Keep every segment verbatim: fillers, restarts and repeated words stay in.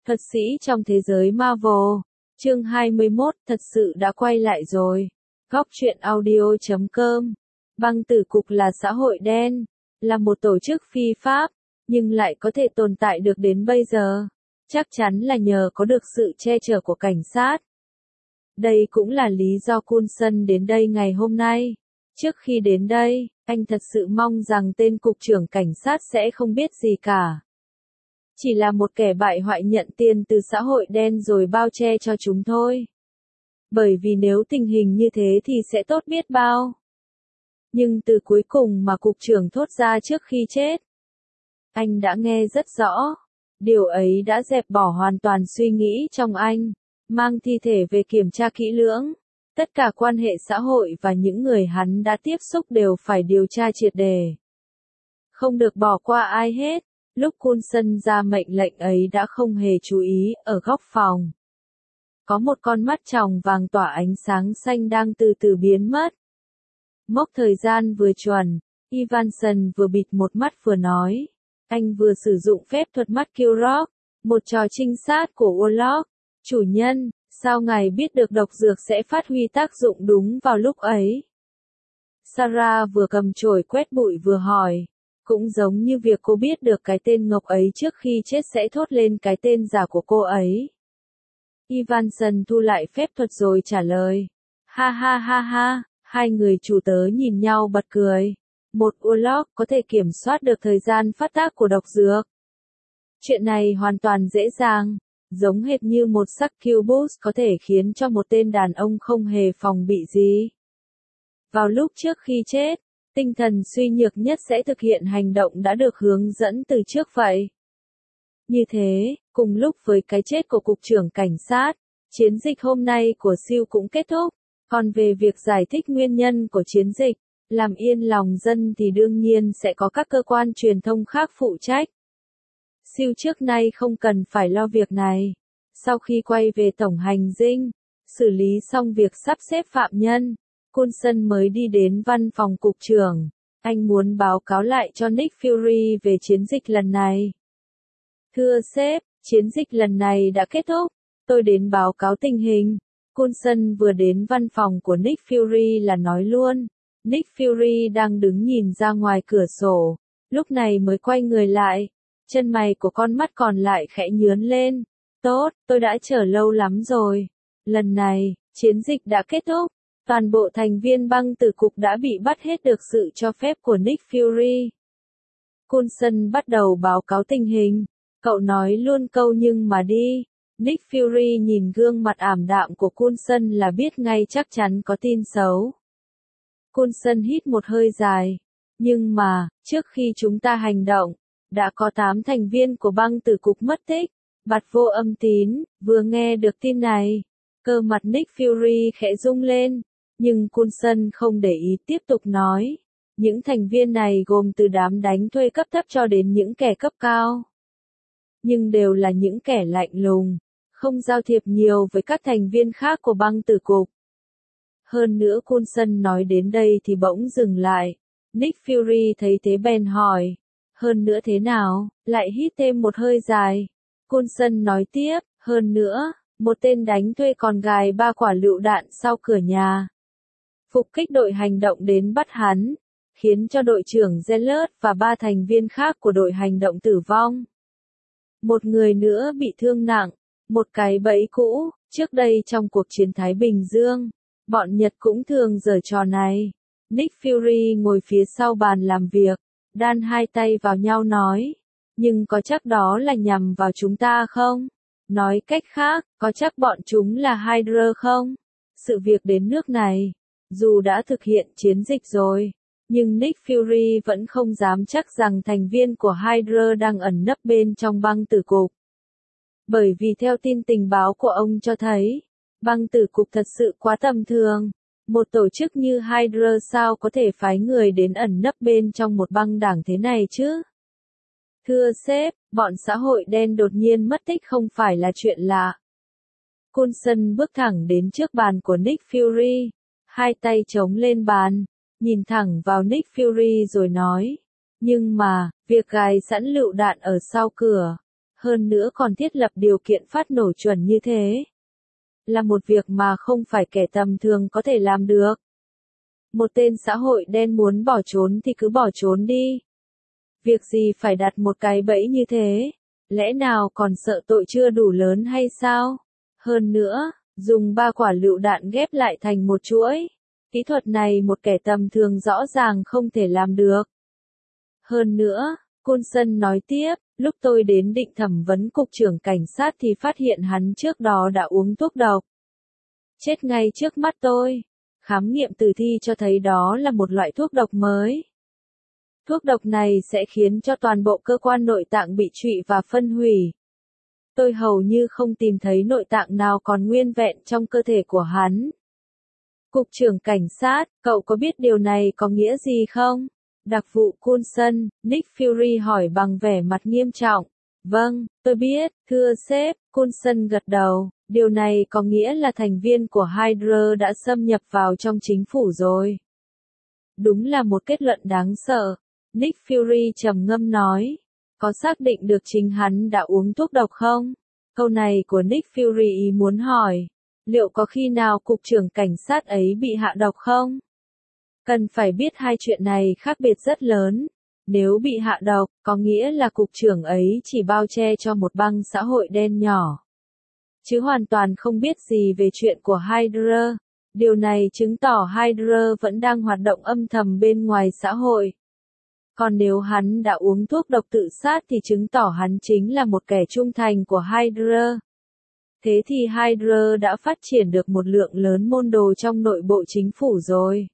Thuật sĩ trong thế giới Marvel. Chương hai mươi mốt, thật sự đã quay lại rồi. Góc truyện audio chấm com. Băng tử cục là xã hội đen, là một tổ chức phi pháp, nhưng lại có thể tồn tại được đến bây giờ. Chắc chắn là nhờ có được sự che chở của cảnh sát. Đây cũng là lý do Coulson đến đây ngày hôm nay. Trước khi đến đây, anh thật sự mong rằng tên cục trưởng cảnh sát sẽ không biết gì cả. Chỉ là một kẻ bại hoại nhận tiền từ xã hội đen rồi bao che cho chúng thôi. Bởi vì nếu tình hình như thế thì sẽ tốt biết bao. Nhưng từ cuối cùng mà cục trưởng thốt ra trước khi chết, anh đã nghe rất rõ. Điều ấy đã dẹp bỏ hoàn toàn suy nghĩ trong anh. Mang thi thể về kiểm tra kỹ lưỡng. Tất cả quan hệ xã hội và những người hắn đã tiếp xúc đều phải điều tra triệt đề. Không được bỏ qua ai hết. Lúc Coulson ra mệnh lệnh ấy đã không hề chú ý, ở góc phòng. Có một con mắt tròng vàng tỏa ánh sáng xanh đang từ từ biến mất. Mốc thời gian vừa chuẩn, Evanson vừa bịt một mắt vừa nói. Anh vừa sử dụng phép thuật mắt Kilrock, một trò trinh sát của Warlock. Chủ nhân, sao ngài biết được độc dược sẽ phát huy tác dụng đúng vào lúc ấy? Sarah vừa cầm chổi quét bụi vừa hỏi. Cũng giống như việc cô biết được cái tên ngốc ấy trước khi chết sẽ thốt lên cái tên giả của cô ấy. Evanson thu lại phép thuật rồi trả lời. Ha ha ha ha, hai người chủ tớ nhìn nhau bật cười. Một Warlock có thể kiểm soát được thời gian phát tác của độc dược. Chuyện này hoàn toàn dễ dàng, giống hệt như một succubus có thể khiến cho một tên đàn ông không hề phòng bị gì. Vào lúc trước khi chết, tinh thần suy nhược nhất sẽ thực hiện hành động đã được hướng dẫn từ trước vậy. Như thế, cùng lúc với cái chết của cục trưởng cảnh sát, chiến dịch hôm nay của siêu cũng kết thúc. Còn về việc giải thích nguyên nhân của chiến dịch, làm yên lòng dân thì đương nhiên sẽ có các cơ quan truyền thông khác phụ trách. Siêu trước nay không cần phải lo việc này. Sau khi quay về tổng hành dinh, xử lý xong việc sắp xếp phạm nhân, Coulson mới đi đến văn phòng cục trưởng. Anh muốn báo cáo lại cho Nick Fury về chiến dịch lần này. Thưa sếp, chiến dịch lần này đã kết thúc. Tôi đến báo cáo tình hình. Coulson vừa đến văn phòng của Nick Fury là nói luôn. Nick Fury đang đứng nhìn ra ngoài cửa sổ. Lúc này mới quay người lại. Chân mày của con mắt còn lại khẽ nhướn lên. Tốt, tôi đã chờ lâu lắm rồi. Lần này, chiến dịch đã kết thúc. Toàn bộ thành viên băng tử cục đã bị bắt hết được sự cho phép của Nick Fury. Coulson bắt đầu báo cáo tình hình. Cậu nói luôn câu nhưng mà đi. Nick Fury nhìn gương mặt ảm đạm của Coulson là biết ngay chắc chắn có tin xấu. Coulson hít một hơi dài. Nhưng mà, trước khi chúng ta hành động, đã có tám thành viên của băng tử cục mất tích. Bặt vô âm tín, vừa nghe được tin này. Cơ mặt Nick Fury khẽ rung lên. Nhưng Coulson không để ý tiếp tục nói. Những thành viên này gồm từ đám đánh thuê cấp thấp cho đến những kẻ cấp cao. Nhưng đều là những kẻ lạnh lùng, không giao thiệp nhiều với các thành viên khác của băng tử cục. Hơn nữa Coulson nói đến đây thì bỗng dừng lại. Nick Fury thấy thế bèn hỏi. Hơn nữa thế nào? Lại hít thêm một hơi dài. Coulson nói tiếp, hơn nữa, một tên đánh thuê còn gài ba quả lựu đạn sau cửa nhà. Phục kích đội hành động đến bắt hắn, khiến cho đội trưởng Zealot và ba thành viên khác của đội hành động tử vong. Một người nữa bị thương nặng, một cái bẫy cũ, trước đây trong cuộc chiến Thái Bình Dương, bọn Nhật cũng thường giở trò này. Nick Fury ngồi phía sau bàn làm việc, đan hai tay vào nhau nói, nhưng có chắc đó là nhằm vào chúng ta không? Nói cách khác, có chắc bọn chúng là Hydra không? Sự việc đến nước này, dù đã thực hiện chiến dịch rồi, nhưng Nick Fury vẫn không dám chắc rằng thành viên của Hydra đang ẩn nấp bên trong băng tử cục. Bởi vì theo tin tình báo của ông cho thấy, băng tử cục thật sự quá tầm thường. Một tổ chức như Hydra sao có thể phái người đến ẩn nấp bên trong một băng đảng thế này chứ? Thưa sếp, bọn xã hội đen đột nhiên mất tích không phải là chuyện lạ. Coulson bước thẳng đến trước bàn của Nick Fury, hai tay chống lên bàn, nhìn thẳng vào Nick Fury rồi nói. Nhưng mà, việc gài sẵn lựu đạn ở sau cửa, Hơn nữa còn thiết lập điều kiện phát nổ chuẩn như thế. Là một việc mà không phải kẻ tầm thường có thể làm được. Một tên xã hội đen muốn bỏ trốn thì cứ bỏ trốn đi. Việc gì phải đặt một cái bẫy như thế? Lẽ nào còn sợ tội chưa đủ lớn hay sao? Hơn nữa, dùng ba quả lựu đạn ghép lại thành một chuỗi. Kỹ thuật này một kẻ tầm thường rõ ràng không thể làm được. Hơn nữa, Coulson nói tiếp, lúc tôi đến định thẩm vấn cục trưởng cảnh sát thì phát hiện hắn trước đó đã uống thuốc độc. Chết ngay trước mắt tôi. Khám nghiệm tử thi cho thấy đó là một loại thuốc độc mới. Thuốc độc này sẽ khiến cho toàn bộ cơ quan nội tạng bị trụy và phân hủy. Tôi hầu như không tìm thấy nội tạng nào còn nguyên vẹn trong cơ thể của hắn. Cục trưởng cảnh sát, cậu có biết điều này có nghĩa gì không? Đặc vụ Coulson, Nick Fury hỏi bằng vẻ mặt nghiêm trọng. Vâng, tôi biết, thưa sếp, Coulson gật đầu. Điều này có nghĩa là thành viên của Hydra đã xâm nhập vào trong chính phủ rồi. Đúng là một kết luận đáng sợ. Nick Fury trầm ngâm nói. Có xác định được chính hắn đã uống thuốc độc không? Câu này của Nick Fury ý muốn hỏi. Liệu có khi nào cục trưởng cảnh sát ấy bị hạ độc không? Cần phải biết hai chuyện này khác biệt rất lớn. Nếu bị hạ độc, có nghĩa là cục trưởng ấy chỉ bao che cho một băng xã hội đen nhỏ. Chứ hoàn toàn không biết gì về chuyện của Hydra. Điều này chứng tỏ Hydra vẫn đang hoạt động âm thầm bên ngoài xã hội. Còn nếu hắn đã uống thuốc độc tự sát thì chứng tỏ hắn chính là một kẻ trung thành của Hydra. Thế thì Hydra đã phát triển được một lượng lớn môn đồ trong nội bộ chính phủ rồi.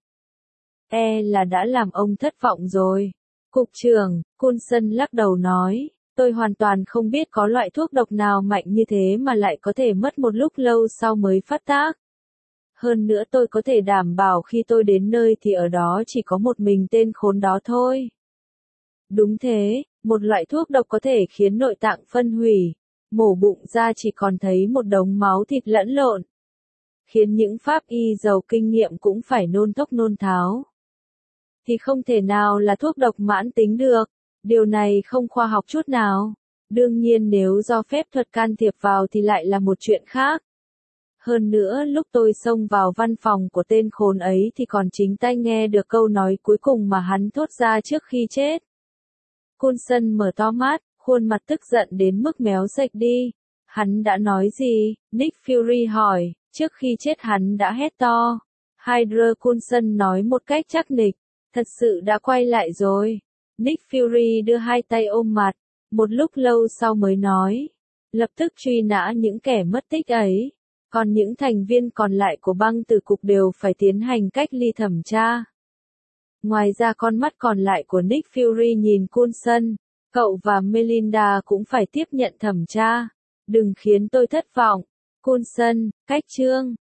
E là đã làm ông thất vọng rồi. Cục trưởng, Coulson lắc đầu nói, tôi hoàn toàn không biết có loại thuốc độc nào mạnh như thế mà lại có thể mất một lúc lâu sau mới phát tác. Hơn nữa tôi có thể đảm bảo khi tôi đến nơi thì ở đó chỉ có một mình tên khốn đó thôi. Đúng thế, một loại thuốc độc có thể khiến nội tạng phân hủy, mổ bụng ra chỉ còn thấy một đống máu thịt lẫn lộn. Khiến những pháp y giàu kinh nghiệm cũng phải nôn thốc nôn tháo. Thì không thể nào là thuốc độc mãn tính được, điều này không khoa học chút nào. Đương nhiên nếu do phép thuật can thiệp vào thì lại là một chuyện khác. Hơn nữa lúc tôi xông vào văn phòng của tên khốn ấy thì còn chính tai nghe được câu nói cuối cùng mà hắn thốt ra trước khi chết. Coulson mở to mắt, khuôn mặt tức giận đến mức méo sạch đi. Hắn đã nói gì? Nick Fury hỏi, trước khi chết hắn đã hét to. Hydra Coulson nói một cách chắc nịch, thật sự đã quay lại rồi. Nick Fury đưa hai tay ôm mặt, một lúc lâu sau mới nói, lập tức truy nã những kẻ mất tích ấy. Còn những thành viên còn lại của băng tử cục đều phải tiến hành cách ly thẩm tra. Ngoài ra con mắt còn lại của Nick Fury nhìn Coulson, cậu và Melinda cũng phải tiếp nhận thẩm tra. Đừng khiến tôi thất vọng. Coulson, cách chương.